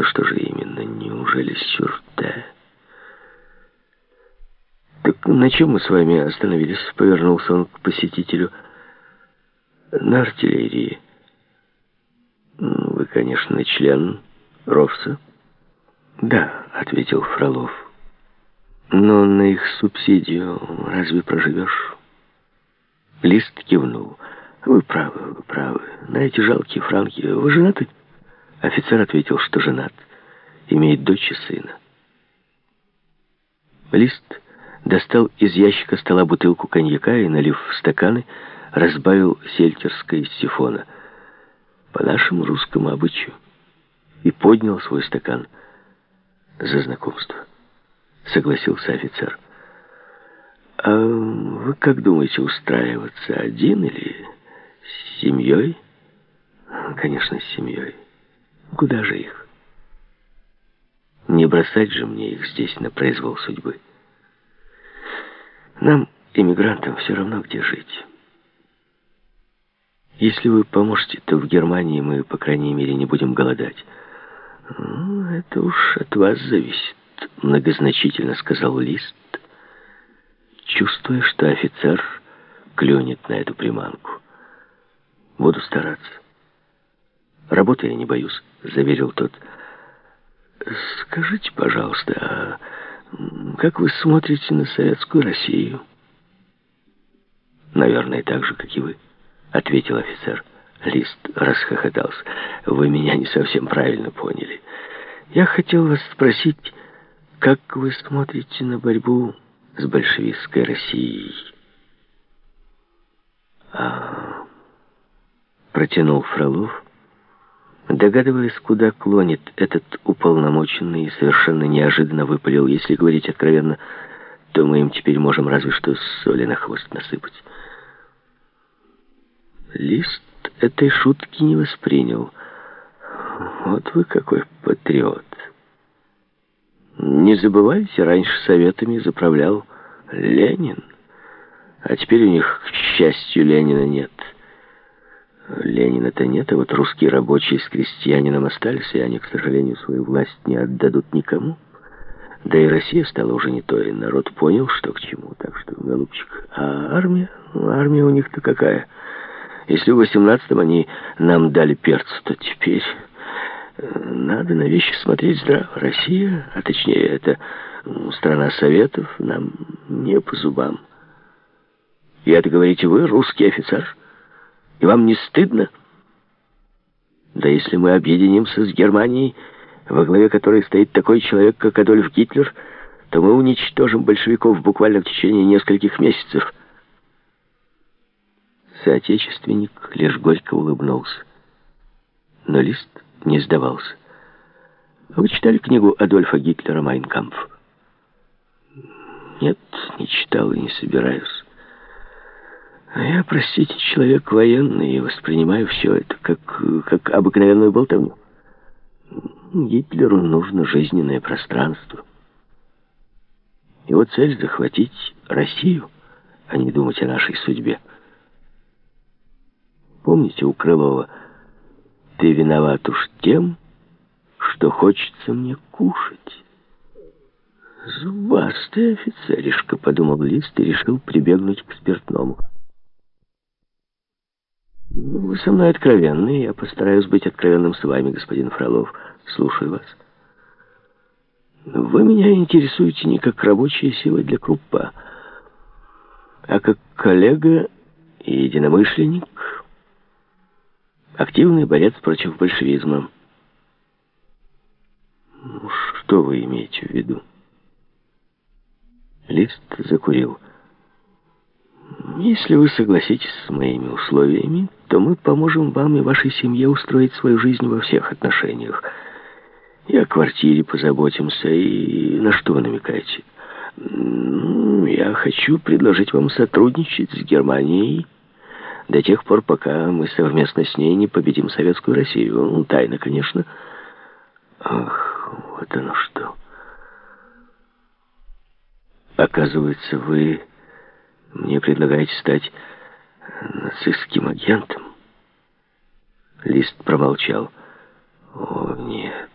Это что же именно? Неужели Сюрте? Так на чем мы с вами остановились? Повернулся он к посетителю. На артиллерии. Вы, конечно, член РОВСа? Да, ответил Фролов. Но на их субсидию разве проживешь? Лист кивнул. Вы правы, вы правы. На эти жалкие франки. Вы женаты? Офицер ответил, что женат. Имеет дочь и сына. Лист достал из ящика стола бутылку коньяка и, налив в стаканы, разбавил сельтерской из сифона. По нашему русскому обычаю. И поднял свой стакан. За знакомство. Согласился офицер. А вы как думаете, устраиваться один или с семьей? Конечно, с семьей. Куда же их? Не бросать же мне их здесь на произвол судьбы. Нам, иммигрантам, все равно где жить. Если вы поможете, то в Германии мы, по крайней мере, не будем голодать. Это уж от вас зависит, многозначительно сказал Лист, чувствуя, что офицер клюнет на эту приманку. Буду стараться. Работы я не боюсь, заверил тот. Скажите, пожалуйста, а как вы смотрите на советскую Россию? Наверное, так же, как и вы, ответил офицер. Лист расхохотался. Вы меня не совсем правильно поняли. Я хотел вас спросить, как вы смотрите на борьбу с большевистской Россией? Протянул Фролов, догадываясь, куда клонит этот уполномоченный, и совершенно неожиданно выпалил. Если говорить откровенно, то мы им теперь можем разве что соли на хвост насыпать. Лист этой шутки не воспринял. Вот вы какой патриот. Не забывайте, раньше советами заправлял Ленин. А теперь у них, к счастью, Ленина нет. Ленина-то нет, а вот русские рабочие с крестьянином остались, и они, к сожалению, свою власть не отдадут никому. Да и Россия стала уже не той, народ понял, что к чему. Так что, голубчик, а армия? Армия у них-то какая? Если в 18-м они нам дали перцу, то теперь надо на вещи смотреть здраво. Россия, а точнее, это страна Советов, нам не по зубам. И это, говорите, вы, русский офицер? И вам не стыдно? Да если мы объединимся с Германией, во главе которой стоит такой человек, как Адольф Гитлер, то мы уничтожим большевиков буквально в течение нескольких месяцев. Соотечественник лишь горько улыбнулся. Но Лист не сдавался. Вы читали книгу Адольфа Гитлера «Майн кампф»? Нет, не читал и не собираюсь. Я, простите, человек военный и воспринимаю все это как обыкновенную болтовню. Гитлеру нужно жизненное пространство. Его цель — захватить Россию, а не думать о нашей судьбе. Помните у Крылова: «Ты виноват уж тем, что хочется мне кушать». Зубастый офицеришка, подумал Лист и решил прибегнуть к спиртному. Вы со мной откровенны, я постараюсь быть откровенным с вами, господин Фролов. Слушаю вас. Вы меня интересуете не как рабочая сила для Круппа, а как коллега и единомышленник, активный борец против большевизма. Что вы имеете в виду? Лист закурил. Если вы согласитесь с моими условиями, то мы поможем вам и вашей семье устроить свою жизнь во всех отношениях. И о квартире позаботимся, и на что вы намекаете? Я хочу предложить вам сотрудничать с Германией до тех пор, пока мы совместно с ней не победим Советскую Россию. Тайно, конечно. Ах, вот оно что. Оказывается, вы мне предлагаете стать нацистским агентом? Лист промолчал. О, нет.